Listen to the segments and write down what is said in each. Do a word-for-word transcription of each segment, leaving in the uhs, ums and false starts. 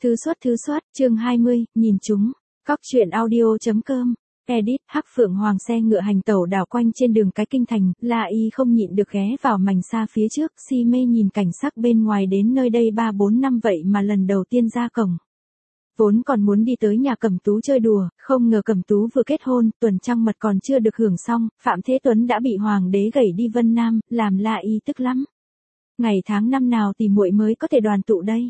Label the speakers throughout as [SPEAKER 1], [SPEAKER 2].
[SPEAKER 1] Thứ xuất thứ xuất, chương hai mươi, nhìn chúng. Cóc truyện audio.com. Edit, Hắc Phượng Hoàng xe ngựa hành tẩu đảo quanh trên đường cái kinh thành, La Y không nhịn được ghé vào mảnh xa phía trước, si mê nhìn cảnh sắc bên ngoài đến nơi đây ba bốn năm vậy mà lần đầu tiên ra cổng. Vốn còn muốn đi tới nhà Cẩm Tú chơi đùa, không ngờ Cẩm Tú vừa kết hôn, tuần trăng mật còn chưa được hưởng xong, Phạm Thế Tuấn đã bị hoàng đế gẩy đi Vân Nam, làm La Y tức lắm. Ngày tháng năm nào thì muội mới có thể đoàn tụ đây?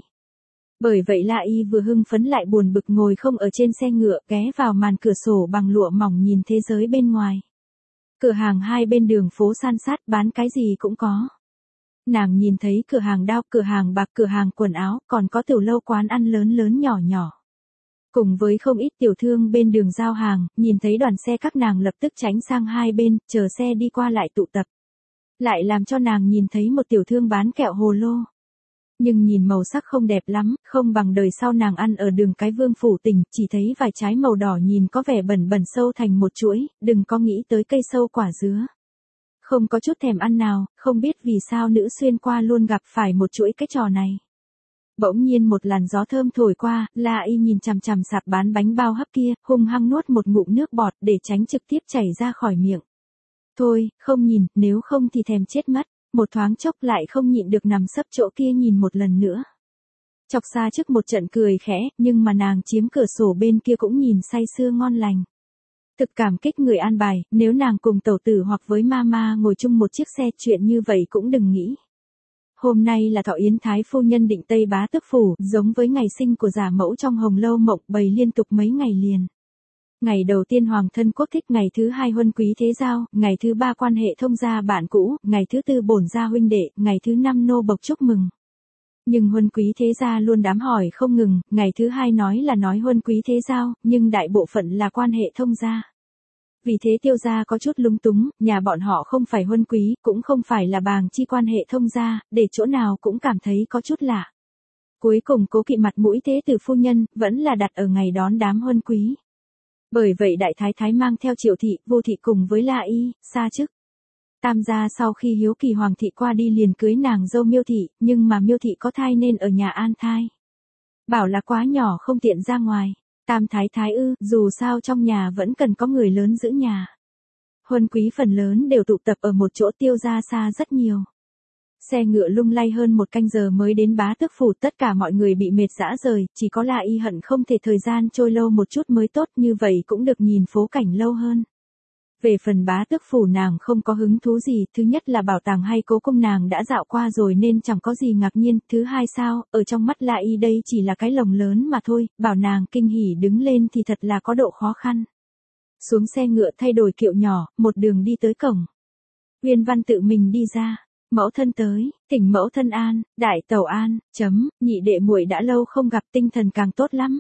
[SPEAKER 1] Bởi vậy La Y vừa hưng phấn lại buồn bực ngồi không ở trên xe ngựa, ghé vào màn cửa sổ bằng lụa mỏng nhìn thế giới bên ngoài. Cửa hàng hai bên đường phố san sát bán cái gì cũng có. Nàng nhìn thấy cửa hàng đao, cửa hàng bạc, cửa hàng quần áo, còn có tiểu lâu quán ăn lớn lớn nhỏ nhỏ. Cùng với không ít tiểu thương bên đường giao hàng, nhìn thấy đoàn xe các nàng lập tức tránh sang hai bên, chờ xe đi qua lại tụ tập. Lại làm cho nàng nhìn thấy một tiểu thương bán kẹo hồ lô. Nhưng nhìn màu sắc không đẹp lắm, không bằng đời sau nàng ăn ở đường cái Vương Phủ Tỉnh, chỉ thấy vài trái màu đỏ nhìn có vẻ bẩn bẩn sâu thành một chuỗi, đừng có nghĩ tới cây sâu quả dứa. Không có chút thèm ăn nào, không biết vì sao nữ xuyên qua luôn gặp phải một chuỗi cái trò này. Bỗng nhiên một làn gió thơm thổi qua, La Y nhìn chằm chằm sạp bán bánh bao hấp kia, hung hăng nuốt một ngụm nước bọt để tránh trực tiếp chảy ra khỏi miệng. Thôi, không nhìn, nếu không thì thèm chết mất. Một thoáng chốc lại không nhịn được nằm sấp chỗ kia nhìn một lần nữa. Chọc xa trước một trận cười khẽ, nhưng mà nàng chiếm cửa sổ bên kia cũng nhìn say sưa ngon lành. Thực cảm kích người an bài, nếu nàng cùng tẩu tử hoặc với mama ngồi chung một chiếc xe chuyện như vậy cũng đừng nghĩ. Hôm nay là thọ yến thái phu nhân định Tây Bá Tước Phủ, giống với ngày sinh của giả mẫu trong Hồng Lâu Mộng bày liên tục mấy ngày liền. Ngày đầu tiên hoàng thân quốc thích, ngày thứ hai huân quý thế giao, ngày thứ ba quan hệ thông gia bạn cũ, ngày thứ tư bổn gia huynh đệ, ngày thứ năm nô bộc chúc mừng. Nhưng huân quý thế gia luôn đám hỏi không ngừng, ngày thứ hai nói là nói huân quý thế giao, nhưng đại bộ phận là quan hệ thông gia. Vì thế Tiêu gia có chút lúng túng, nhà bọn họ không phải huân quý, cũng không phải là bàng chi quan hệ thông gia, để chỗ nào cũng cảm thấy có chút lạ. Cuối cùng cố kỵ mặt mũi thế tử phu nhân, vẫn là đặt ở ngày đón đám huân quý. Bởi vậy đại thái thái mang theo Triệu thị, Vô thị cùng với La Y, xa chức. Tam gia sau khi hiếu kỳ hoàng thị qua đi liền cưới nàng dâu Miêu thị, nhưng mà Miêu thị có thai nên ở nhà an thai. Bảo là quá nhỏ không tiện ra ngoài. Tam thái thái ư, dù sao trong nhà vẫn cần có người lớn giữ nhà. Huân quý phần lớn đều tụ tập ở một chỗ, Tiêu gia xa rất nhiều. Xe ngựa lung lay hơn một canh giờ mới đến Bá Tước Phủ, tất cả mọi người bị mệt rã rời, chỉ có La Y hận không thể thời gian trôi lâu một chút mới tốt, như vậy cũng được nhìn phố cảnh lâu hơn. Về phần Bá Tước Phủ nàng không có hứng thú gì, thứ nhất là bảo tàng hay cố cung nàng đã dạo qua rồi nên chẳng có gì ngạc nhiên, thứ hai sao, ở trong mắt La Y đây chỉ là cái lồng lớn mà thôi, bảo nàng kinh hỉ đứng lên thì thật là có độ khó khăn. Xuống xe ngựa thay đổi kiệu nhỏ, một đường đi tới cổng. Uyên Văn tự mình đi ra. Mẫu thân tới, thỉnh mẫu thân an, đại tẩu an, chấm, nhị đệ muội đã lâu không gặp, tinh thần càng tốt lắm.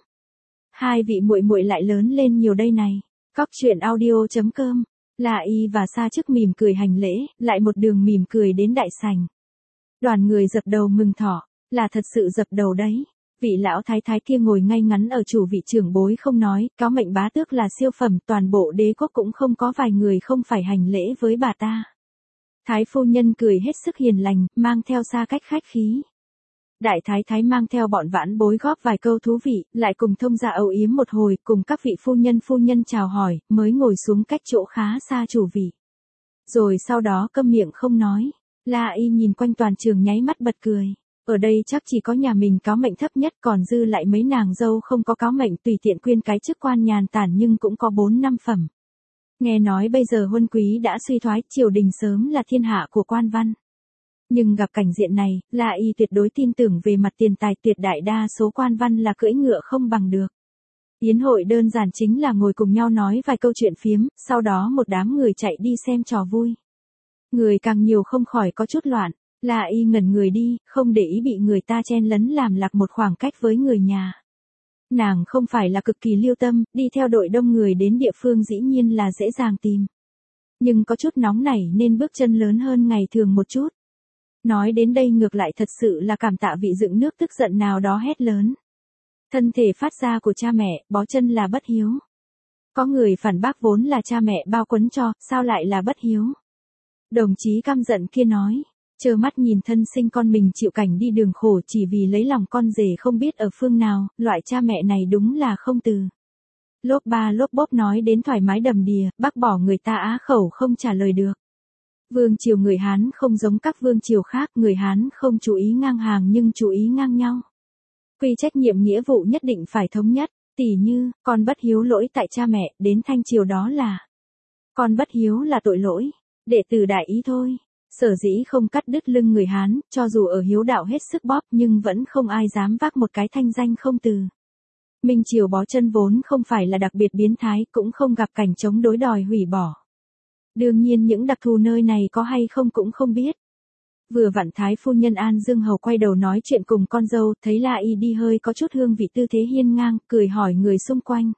[SPEAKER 1] Hai vị muội muội lại lớn lên nhiều đây này. Cóc truyện audio.com. La Y và Sa Chức mỉm cười hành lễ, lại một đường mỉm cười đến đại sảnh. Đoàn người dập đầu mừng thọ, là thật sự dập đầu đấy. Vị lão thái thái kia ngồi ngay ngắn ở chủ vị trưởng bối không nói, cáo mệnh bá tước là siêu phẩm, toàn bộ đế quốc cũng không có vài người không phải hành lễ với bà ta. Thái phu nhân cười hết sức hiền lành, mang theo xa cách khách khí. Đại thái thái mang theo bọn vãn bối góp vài câu thú vị, lại cùng thông gia âu yếm một hồi, cùng các vị phu nhân phu nhân chào hỏi, mới ngồi xuống cách chỗ khá xa chủ vị. Rồi sau đó câm miệng không nói. La Y nhìn quanh toàn trường nháy mắt bật cười. Ở đây chắc chỉ có nhà mình cáo mệnh thấp nhất, còn dư lại mấy nàng dâu không có cáo mệnh tùy tiện quyên cái chức quan nhàn tản nhưng cũng có bốn năm phẩm. Nghe nói bây giờ huân quý đã suy thoái, triều đình sớm là thiên hạ của quan văn. Nhưng gặp cảnh diện này, La Y tuyệt đối tin tưởng về mặt tiền tài, tuyệt đại đa số quan văn là cưỡi ngựa không bằng được. Yến hội đơn giản chính là ngồi cùng nhau nói vài câu chuyện phiếm, sau đó một đám người chạy đi xem trò vui. Người càng nhiều không khỏi có chút loạn, La Y ngẩn người đi, không để ý bị người ta chen lấn làm lạc một khoảng cách với người nhà. Nàng không phải là cực kỳ lưu tâm, đi theo đội đông người đến địa phương dĩ nhiên là dễ dàng tìm. Nhưng có chút nóng nảy nên bước chân lớn hơn ngày thường một chút. Nói đến đây ngược lại thật sự là cảm tạ vị dựng nước tức giận nào đó hét lớn. Thân thể phát ra của cha mẹ, bó chân là bất hiếu. Có người phản bác vốn là cha mẹ bao quấn cho, sao lại là bất hiếu. Đồng chí căm giận kia nói, Trơ mắt nhìn thân sinh con mình chịu cảnh đi đường khổ chỉ vì lấy lòng con rể không biết ở phương nào, loại cha mẹ này đúng là không từ. Lốp ba lốp bốp nói đến thoải mái đầm đìa, bác bỏ người ta á khẩu không trả lời được. Vương triều người Hán không giống các vương triều khác, người Hán không chú ý ngang hàng nhưng chú ý ngang nhau. Quy trách nhiệm nghĩa vụ nhất định phải thống nhất, tỉ như, con bất hiếu lỗi tại cha mẹ, đến thanh triều đó là con bất hiếu là tội lỗi, đệ tử đại ý thôi. Sở dĩ không cắt đứt lưng người Hán, cho dù ở hiếu đạo hết sức bóp nhưng vẫn không ai dám vác một cái thanh danh không từ. Minh triều bó chân vốn không phải là đặc biệt biến thái, cũng không gặp cảnh chống đối đòi hủy bỏ. Đương nhiên những đặc thù nơi này có hay không cũng không biết. Vừa vặn thái phu nhân An Dương Hầu quay đầu nói chuyện cùng con dâu, thấy La Y đi hơi có chút hương vị tư thế hiên ngang, cười hỏi người xung quanh.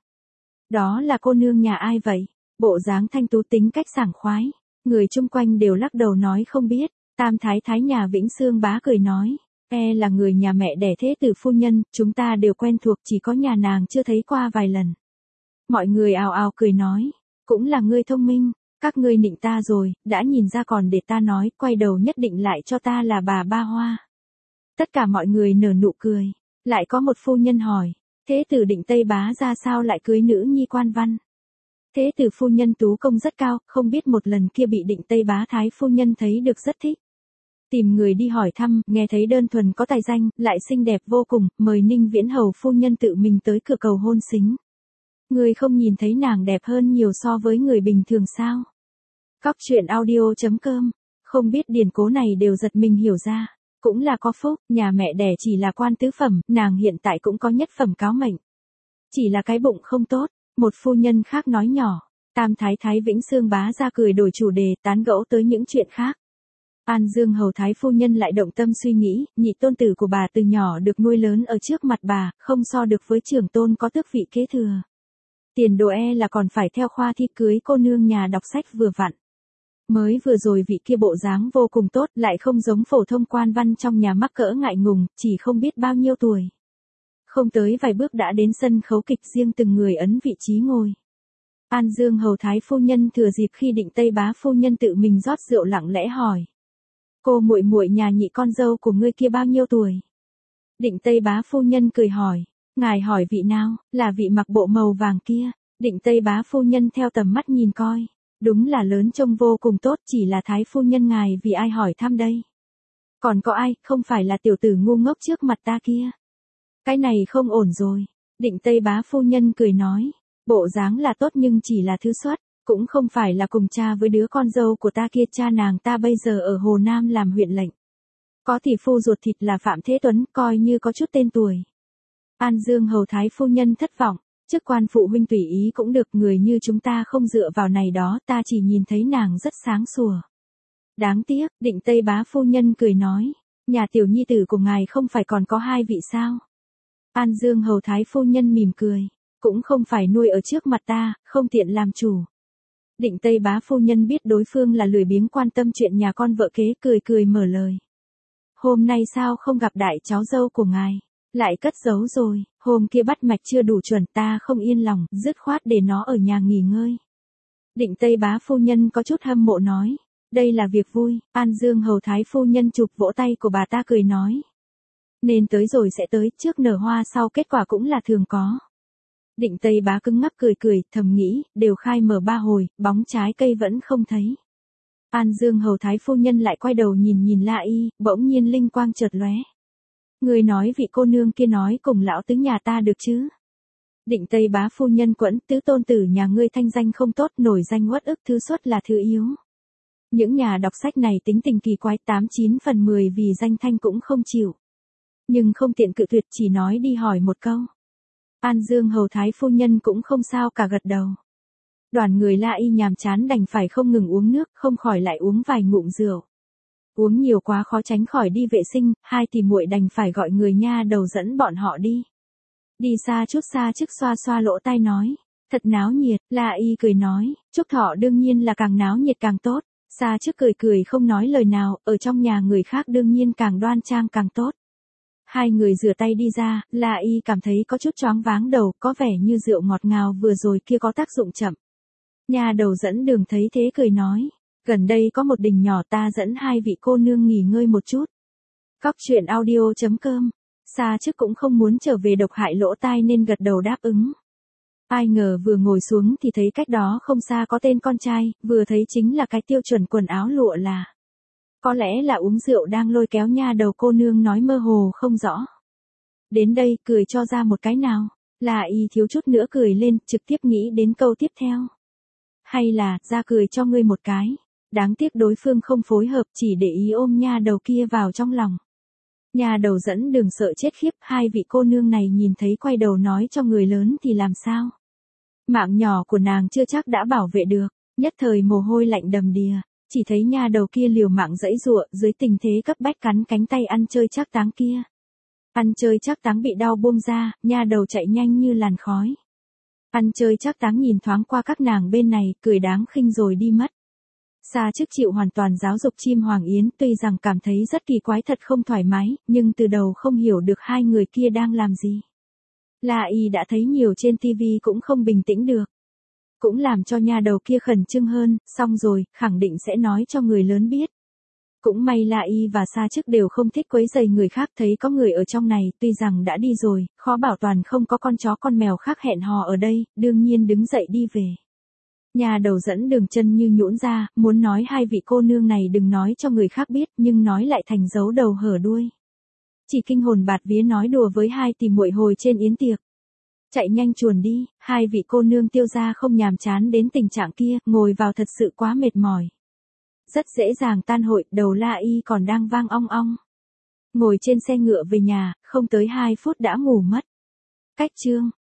[SPEAKER 1] Đó là cô nương nhà ai vậy? Bộ dáng thanh tú tính cách sảng khoái. Người chung quanh đều lắc đầu nói không biết. Tam thái thái nhà Vĩnh Xương bá cười nói. E là người nhà mẹ đẻ thế tử phu nhân, chúng ta đều quen thuộc, chỉ có nhà nàng chưa thấy qua vài lần. Mọi người ào ào cười nói. Cũng là ngươi thông minh. Các ngươi nịnh ta rồi, đã nhìn ra còn để ta nói, quay đầu nhất định lại cho ta là bà Ba Hoa. Tất cả mọi người nở nụ cười. Lại có một phu nhân hỏi. Thế tử Định Tây Bá ra sao lại cưới nữ nhi quan văn? Thế tử phu nhân tú công rất cao, không biết một lần kia bị Định Tây Bá thái phu nhân thấy được rất thích. Tìm người đi hỏi thăm, nghe thấy đơn thuần có tài danh, lại xinh đẹp vô cùng, mời Ninh Viễn Hầu phu nhân tự mình tới cửa cầu hôn xính. Người không nhìn thấy nàng đẹp hơn nhiều so với người bình thường sao? Cóc truyện audio chấm com, không biết điển cố này đều giật mình hiểu ra. Cũng là có phúc, nhà mẹ đẻ chỉ là quan tứ phẩm, nàng hiện tại cũng có nhất phẩm cáo mệnh. Chỉ là cái bụng không tốt, một phu nhân khác nói nhỏ. Tam thái thái Vĩnh Xương bá ra cười đổi chủ đề, tán gẫu tới những chuyện khác. An Dương Hầu thái phu nhân lại động tâm suy nghĩ, nhị tôn tử của bà từ nhỏ được nuôi lớn ở trước mặt bà, không so được với trưởng tôn có tước vị kế thừa. Tiền đồ e là còn phải theo khoa thi cưới cô nương nhà đọc sách vừa vặn. Mới vừa rồi vị kia bộ dáng vô cùng tốt, lại không giống phổ thông quan văn trong nhà mắc cỡ ngại ngùng, chỉ không biết bao nhiêu tuổi. Không tới vài bước đã đến sân khấu kịch riêng từng người ấn vị trí ngồi. An Dương Hầu thái phu nhân thừa dịp khi Định Tây Bá phu nhân tự mình rót rượu lặng lẽ hỏi. Cô muội muội nhà nhị con dâu của ngươi kia bao nhiêu tuổi? Định Tây Bá phu nhân cười hỏi. Ngài hỏi vị nào, là vị mặc bộ màu vàng kia. Định Tây Bá phu nhân theo tầm mắt nhìn coi. Đúng là lớn trông vô cùng tốt, chỉ là thái phu nhân ngài vì ai hỏi thăm đây? Còn có ai, không phải là tiểu tử ngu ngốc trước mặt ta kia? Cái này không ổn rồi. Định Tây Bá phu nhân cười nói. Bộ dáng là tốt nhưng chỉ là thứ xuất, cũng không phải là cùng cha với đứa con dâu của ta kia, cha nàng ta bây giờ ở Hồ Nam làm huyện lệnh. Có tỷ phu ruột thịt là Phạm Thế Tuấn, coi như có chút tên tuổi. An Dương Hầu thái phu nhân thất vọng. Chức quan phụ huynh tùy ý cũng được, người như chúng ta không dựa vào này đó, ta chỉ nhìn thấy nàng rất sáng sủa. Đáng tiếc, Định Tây Bá phu nhân cười nói, nhà tiểu nhi tử của ngài không phải còn có hai vị sao? An Dương Hầu thái phu nhân mỉm cười, cũng không phải nuôi ở trước mặt ta, không tiện làm chủ. Định Tây Bá phu nhân biết đối phương là lười biếng quan tâm chuyện nhà con vợ kế, cười cười mở lời. Hôm nay sao không gặp đại cháu dâu của ngài? Lại cất giấu rồi, hôm kia bắt mạch chưa đủ chuẩn, ta không yên lòng, dứt khoát để nó ở nhà nghỉ ngơi. Định Tây Bá phu nhân có chút hâm mộ nói, đây là việc vui. An Dương Hầu thái phu nhân chụp vỗ tay của bà ta cười nói. Nên tới rồi sẽ tới, trước nở hoa sau kết quả cũng là thường có. Định Tây Bá cứng ngắc cười cười, thầm nghĩ, đều khai mở ba hồi, bóng trái cây vẫn không thấy. An Dương Hầu thái phu nhân lại quay đầu nhìn nhìn La Y, bỗng nhiên linh quang chợt lóe. Người nói vị cô nương kia nói cùng lão tứ nhà ta được chứ? Định Tây Bá phu nhân quẫn, tứ tôn tử nhà ngươi thanh danh không tốt, nổi danh uất ức, thứ xuất là thứ yếu. Những nhà đọc sách này tính tình kỳ quái, tám chín phần mười vì danh thanh cũng không chịu. Nhưng không tiện cự tuyệt, chỉ nói đi hỏi một câu. An Dương Hầu thái phu nhân cũng không sao cả gật đầu. Đoàn người La Y nhàm chán đành phải không ngừng uống nước, không khỏi lại uống vài ngụm rượu. Uống nhiều quá khó tránh khỏi đi vệ sinh, hai tỷ muội đành phải gọi người nha đầu dẫn bọn họ đi. Đi xa chút xa trước xoa xoa lỗ tai nói, thật náo nhiệt. La Y cười nói, chúc thọ đương nhiên là càng náo nhiệt càng tốt. Xa trước cười cười không nói lời nào, ở trong nhà người khác đương nhiên càng đoan trang càng tốt. Hai người rửa tay đi ra, La Y cảm thấy có chút choáng váng đầu, có vẻ như rượu ngọt ngào vừa rồi kia có tác dụng chậm. Nhà đầu dẫn đường thấy thế cười nói, Gần đây có một đình nhỏ ta dẫn hai vị cô nương nghỉ ngơi một chút. Cóc truyện audio.com. Sa chức cũng không muốn trở về độc hại lỗ tai nên gật đầu đáp ứng. Ai ngờ vừa ngồi xuống thì thấy cách đó không xa có tên con trai, vừa thấy chính là cái tiêu chuẩn quần áo lụa là. Có lẽ là uống rượu đang lôi kéo nha đầu cô nương nói mơ hồ không rõ. Đến đây cười cho ra một cái nào, là y thiếu chút nữa cười lên, trực tiếp nghĩ đến câu tiếp theo. Hay là, ra cười cho ngươi một cái. Đáng tiếc đối phương không phối hợp, chỉ để ý ôm nha đầu kia vào trong lòng. Nha đầu dẫn đường sợ chết khiếp, hai vị cô nương này nhìn thấy quay đầu nói cho người lớn thì làm sao? Mạng nhỏ của nàng chưa chắc đã bảo vệ được, nhất thời mồ hôi lạnh đầm đìa, chỉ thấy nha đầu kia liều mạng giãy giụa dưới tình thế cấp bách cắn cánh tay ăn chơi trác táng kia. Ăn chơi trác táng bị đau buông ra, nha đầu chạy nhanh như làn khói. Ăn chơi trác táng nhìn thoáng qua các nàng bên này, cười đáng khinh rồi đi mất. Sa chức chịu hoàn toàn giáo dục chim Hoàng Yến, tuy rằng cảm thấy rất kỳ quái thật không thoải mái, nhưng từ đầu không hiểu được hai người kia đang làm gì. La Y đã thấy nhiều trên tivi cũng không bình tĩnh được. Cũng làm cho nha đầu kia khẩn trương hơn, xong rồi, khẳng định sẽ nói cho người lớn biết. Cũng may La Y và Sa chức đều không thích quấy rầy người khác, thấy có người ở trong này, tuy rằng đã đi rồi, khó bảo toàn không có con chó con mèo khác hẹn hò ở đây, đương nhiên đứng dậy đi về. Nhà đầu dẫn đường chân như nhũn ra, muốn nói hai vị cô nương này đừng nói cho người khác biết, nhưng nói lại thành giấu đầu hở đuôi. Chỉ kinh hồn bạt vía nói đùa với hai tỷ muội hồi trên yến tiệc. Chạy nhanh chuồn đi, hai vị cô nương Tiêu gia không nhàm chán đến tình trạng kia, ngồi vào thật sự quá mệt mỏi. Rất dễ dàng tan hội, đầu La Y còn đang vang ong ong. Ngồi trên xe ngựa về nhà, không tới hai phút đã ngủ mất. Cách chương